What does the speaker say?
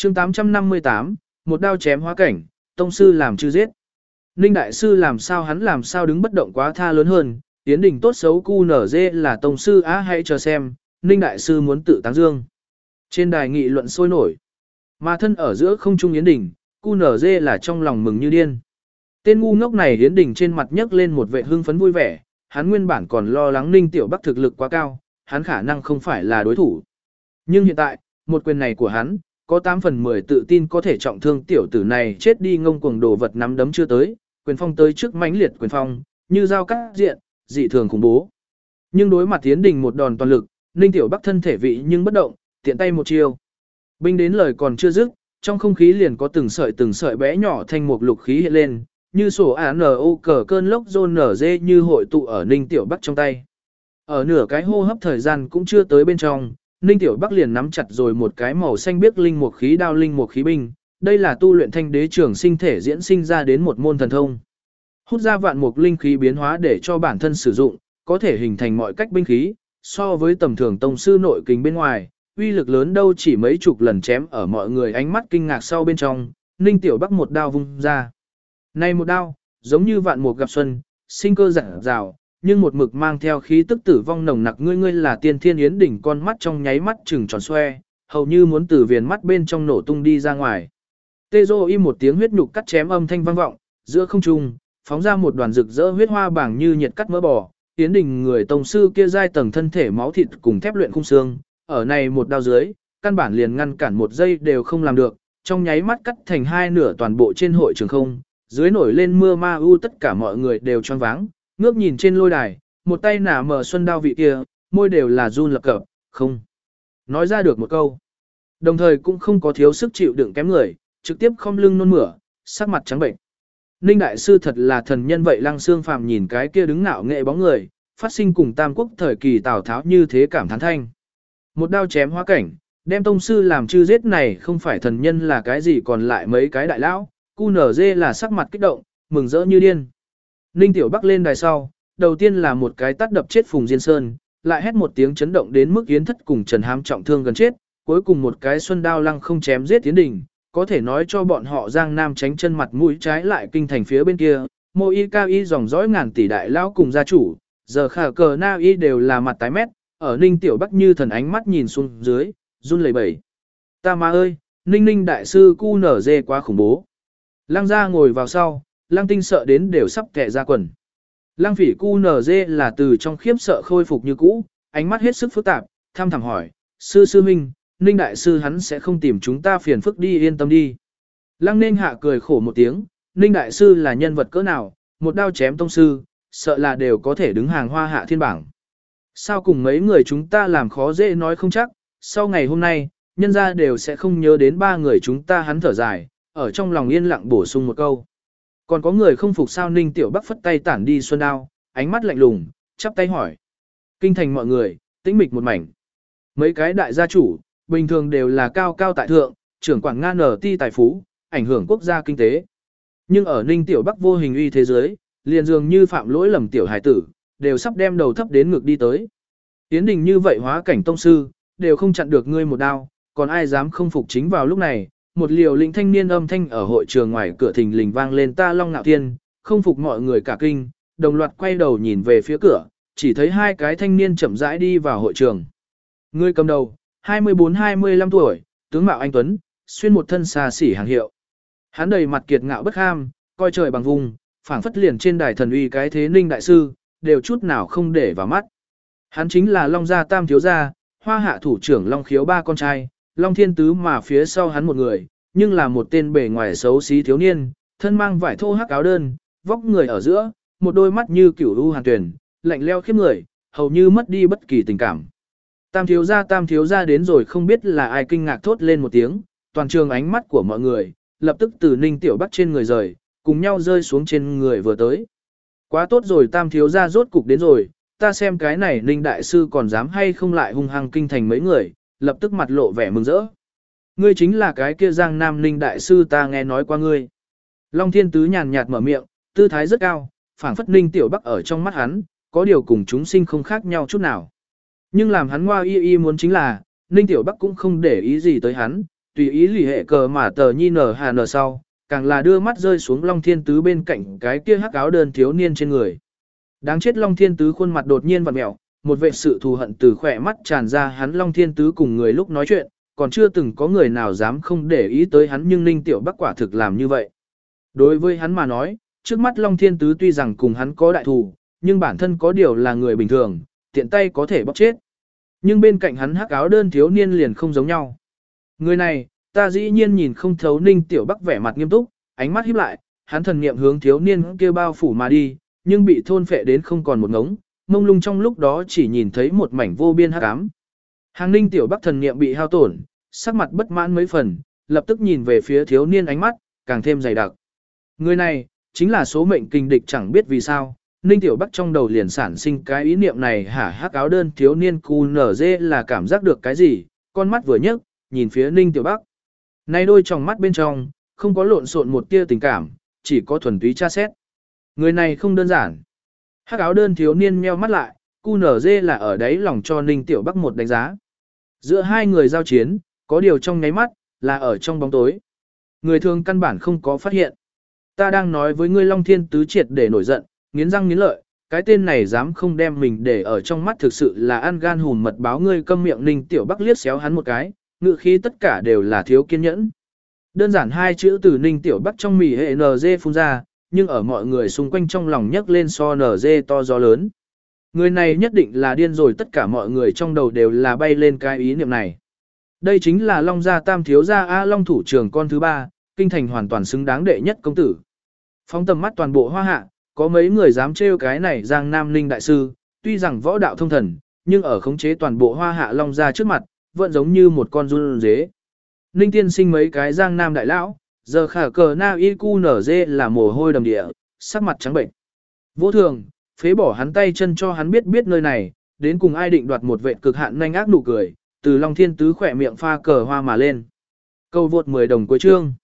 chương 858, một đao chém hóa cảnh, tông sư làm chư giết. Ninh đại sư làm sao đứng bất động quá tha lớn hơn, Yến Đình tốt xấu QNZ là tông sư á hãy chờ xem, Ninh đại sư muốn tự táng dương. Trên đài nghị luận sôi nổi, mà thân ở giữa không trung Yến Đình, QNZ là trong lòng mừng như điên. Tên ngu ngốc này Yến Đình trên mặt nhấc lên một vẻ hưng phấn vui vẻ, hắn nguyên bản còn lo lắng Ninh Tiểu Bắc thực lực quá cao, hắn khả năng không phải là đối thủ. Nhưng hiện tại, một quyền này của hắn, có 8 phần 10 tự tin có thể trọng thương tiểu tử này chết đi ngông cuồng đồ vật nắm đấm chưa tới, quyền phong tới trước mãnh liệt quyền phong, như dao cắt diện, dị thường khủng bố. Nhưng đối mặt Yến Đình một đòn toàn lực, Ninh Tiểu Bắc thân thể vị nhưng bất động, tiện tay một chiêu. Binh đến lời còn chưa dứt, trong không khí liền có từng sợi bé nhỏ thanh mục lục khí hiện lên, như sổ ANO cờ cơn lốc rôn nở dê như hội tụ ở Ninh Tiểu Bắc trong tay. Ở nửa cái hô hấp thời gian cũng chưa tới bên trong, Ninh Tiểu Bắc liền nắm chặt rồi một cái màu xanh biếc linh mục khí đao linh mục khí binh, đây là tu luyện thanh đế trường sinh thể diễn sinh ra đến một môn thần thông. Hút ra vạn mục linh khí biến hóa để cho bản thân sử dụng, có thể hình thành mọi cách binh khí, so với tầm thường tông sư nội kình bên ngoài, uy lực lớn đâu chỉ mấy chục lần chém ở mọi người ánh mắt kinh ngạc sau bên trong, Ninh Tiểu Bắc một đao vung ra. Này một đao, giống như vạn mục gặp xuân, sinh cơ rạng rào, nhưng một mực mang theo khí tức tử vong nồng nặc ngươi là tiên thiên Yến Đỉnh con mắt trong nháy mắt trừng tròn xoe, hầu như muốn từ viền mắt bên trong nổ tung đi ra ngoài. Tê Dô im một tiếng huyết nhục cắt chém âm thanh vang vọng, giữa không trung, phóng ra một đoàn rực rỡ huyết hoa bảng như nhiệt cắt mỡ bò, Yến Đình người tông sư kia giai tầng thân thể máu thịt cùng thép luyện khung xương, ở này một đao dưới, căn bản liền ngăn cản một giây đều không làm được, trong nháy mắt cắt thành hai nửa toàn bộ trên hội trường không, dưới nổi lên mưa ma u tất cả mọi người đều choáng váng, ngước nhìn trên lôi đài, một tay nả mở xuân đao vị kia, môi đều là run lập cập, không nói ra được một câu. Đồng thời cũng không có thiếu sức chịu đựng kém người, trực tiếp khom lưng nôn mửa, sắc mặt trắng bệnh. Ninh đại sư thật là thần nhân vậy, Lăng Xương Phàm nhìn cái kia đứng ngạo nghệ bóng người, phát sinh cùng Tam Quốc thời kỳ Tào Tháo như thế cảm thán thanh. Một đao chém hóa cảnh, đem tông sư làm chư giết này không phải thần nhân là cái gì còn lại mấy cái đại lão, QNZ là sắc mặt kích động, mừng rỡ như điên. Ninh Tiểu Bắc lên đài sau, đầu tiên là một cái tát đập chết Phùng Diên Sơn, lại hét một tiếng chấn động đến mức Yến Thất cùng Trần Hám trọng thương gần chết, cuối cùng một cái xuân đao lăng không chém giết Yến Đình, có thể nói cho bọn họ Giang Nam tránh chân mặt mũi trái lại kinh thành phía bên kia, Mộ Y Cao Y dòng dõi ngàn tỷ đại lão cùng gia chủ, giờ khả cờ na y đều là mặt tái mét, ở Ninh Tiểu Bắc như thần ánh mắt nhìn xuống dưới, run lẩy bẩy. Ta ma ơi, Ninh đại sư QNZ quá khủng bố. Lăng gia ngồi vào sau, Lăng Tinh sợ đến đều sắp kẻ ra quần. Lăng Phỉ QNZ là từ trong khiếp sợ khôi phục như cũ, ánh mắt hết sức phức tạp, tham thẳm hỏi, sư huynh, Ninh đại sư hắn sẽ không tìm chúng ta phiền phức đi, yên tâm đi. Lăng Nên Hạ cười khổ một tiếng, Ninh đại sư là nhân vật cỡ nào, một đao chém tông sư, sợ là đều có thể đứng hàng hoa hạ thiên bảng. Sao cùng mấy người chúng ta làm khó dễ nói không chắc, sau ngày hôm nay, nhân gia đều sẽ không nhớ đến ba người chúng ta, hắn thở dài, ở trong lòng yên lặng bổ sung một câu. Còn có người không phục sao? Ninh Tiểu Bắc phất tay tản đi xuân đao, ánh mắt lạnh lùng, chắp tay hỏi. Kinh thành mọi người, tĩnh mịch một mảnh. Mấy cái đại gia chủ, bình thường đều là cao cao tại thượng, trưởng quản ngang nở ti tài phú, ảnh hưởng quốc gia kinh tế. Nhưng ở Ninh Tiểu Bắc vô hình uy thế giới, liền dường như phạm lỗi lầm tiểu hải tử, đều sắp đem đầu thấp đến ngực đi tới. Yến Đình như vậy hóa cảnh tông sư, đều không chặn được ngươi một đao, còn ai dám không phục? Chính vào lúc này, một liều lĩnh thanh niên âm thanh ở hội trường ngoài cửa thình lình vang lên, ta Long Nạo Thiên, không phục mọi người cả kinh, đồng loạt quay đầu nhìn về phía cửa, chỉ thấy hai cái thanh niên chậm rãi đi vào hội trường. Người cầm đầu, 24-25 tuổi, tướng mạo anh tuấn, xuyên một thân xa xỉ hàng hiệu. Hắn đầy mặt kiệt ngạo bất ham, coi trời bằng vùng, phảng phất liền trên đài thần uy cái thế Ninh đại sư, đều chút nào không để vào mắt. Hắn chính là Long gia tam thiếu gia, Hoa hạ thủ trưởng Long Khiếu ba con trai, Long Thiên Tứ, mà phía sau hắn một người, nhưng là một tên bề ngoài xấu xí thiếu niên, thân mang vải thô hắc áo đơn, vóc người ở giữa, một đôi mắt như cửu u hàn tuyển, lạnh leo khiếp người, hầu như mất đi bất kỳ tình cảm. Tam thiếu gia đến rồi, không biết là ai kinh ngạc thốt lên một tiếng, toàn trường ánh mắt của mọi người, lập tức từ Ninh Tiểu Bắc trên người rời, cùng nhau rơi xuống trên người vừa tới. Quá tốt rồi, tam thiếu gia rốt cục đến rồi, ta xem cái này Ninh đại sư còn dám hay không lại hung hăng kinh thành mấy người, lập tức mặt lộ vẻ mừng rỡ. Ngươi chính là cái kia Giang Nam Ninh đại sư, ta nghe nói qua ngươi. Long Thiên Tứ nhàn nhạt mở miệng, tư thái rất cao, phảng phất Ninh Tiểu Bắc ở trong mắt hắn, có điều cùng chúng sinh không khác nhau chút nào. Nhưng làm hắn ngoa y muốn chính là, Ninh Tiểu Bắc cũng không để ý gì tới hắn, tùy ý lì hệ cờ mà tờ nhi nở hà nở sau, càng là đưa mắt rơi xuống Long Thiên Tứ bên cạnh cái kia hắc áo đơn thiếu niên trên người. Đáng chết, Long Thiên Tứ khuôn mặt đột nhiên vặn mẹo, một vệ sự thù hận từ khỏe mắt tràn ra. Hắn Long Thiên Tứ cùng người lúc nói chuyện, còn chưa từng có người nào dám không để ý tới hắn, nhưng Ninh Tiểu Bắc quả thực làm như vậy. Đối với hắn mà nói, trước mắt Long Thiên Tứ tuy rằng cùng hắn có đại thù, nhưng bản thân có điều là người bình thường, tiện tay có thể bóc chết. Nhưng bên cạnh hắn hắc áo đơn thiếu niên liền không giống nhau. Người này, ta dĩ nhiên nhìn không thấu. Ninh Tiểu Bắc vẻ mặt nghiêm túc, ánh mắt híp lại, hắn thần niệm hướng thiếu niên kia bao phủ mà đi, nhưng bị thôn phệ đến không còn một ngống, mông lung trong lúc đó chỉ nhìn thấy một mảnh vô biên hắc ám. Hàng Ninh Tiểu Bắc thần niệm bị hao tổn, sắc mặt bất mãn mấy phần, lập tức nhìn về phía thiếu niên, ánh mắt càng thêm dày đặc. Người này chính là số mệnh kình địch. Chẳng biết vì sao, Ninh Tiểu Bắc trong đầu liền sản sinh cái ý niệm này. Hắc áo đơn thiếu niên QNZ là cảm giác được cái gì, con mắt vừa nhấc, nhìn phía Ninh Tiểu Bắc. Nay đôi tròng mắt bên trong, không có lộn xộn một tia tình cảm, chỉ có thuần túy tra xét. Người này không đơn giản. Hắc áo đơn thiếu niên nheo mắt lại, QNZ là ở đấy lòng cho Ninh Tiểu Bắc một đánh giá. Giữa hai người giao chiến, có điều trong nháy mắt, là ở trong bóng tối. Người thường căn bản không có phát hiện. Ta đang nói với ngươi. Long Thiên Tứ triệt để nổi giận, nghiến răng nghiến lợi, cái tên này dám không đem mình để ở trong mắt, thực sự là ăn gan hùm mật báo. Ngươi câm miệng. Ninh Tiểu Bắc liếc xéo hắn một cái, ngự khí tất cả đều là thiếu kiên nhẫn. Đơn giản hai chữ từ Ninh Tiểu Bắc trong mì hệ NG phun ra, nhưng ở mọi người xung quanh trong lòng nhấc lên so NG to gió lớn. Người này nhất định là điên rồi, tất cả mọi người trong đầu đều là bay lên cái ý niệm này. Đây chính là Long gia tam thiếu gia A Long thủ trưởng con thứ ba, kinh thành hoàn toàn xứng đáng đệ nhất công tử. Phóng tầm mắt toàn bộ Hoa Hạ, có mấy người dám trêu cái này Giang Nam Ninh đại sư, tuy rằng võ đạo thông thần, nhưng ở khống chế toàn bộ Hoa Hạ Long gia trước mặt, vẫn giống như một con run dế. Ninh tiên sinh mấy cái Giang Nam đại lão, giờ khả cờ na y cu nở dê là mồ hôi đầm địa, sắc mặt trắng bệnh. Vô thường, phế bỏ hắn tay chân cho hắn biết nơi này, đến cùng ai định đoạt một vệ cực hạn nhanh ác nụ cười, từ Long Thiên Tứ khỏe miệng pha cờ hoa mà lên. Câu vượt 10 đồng cuối chương.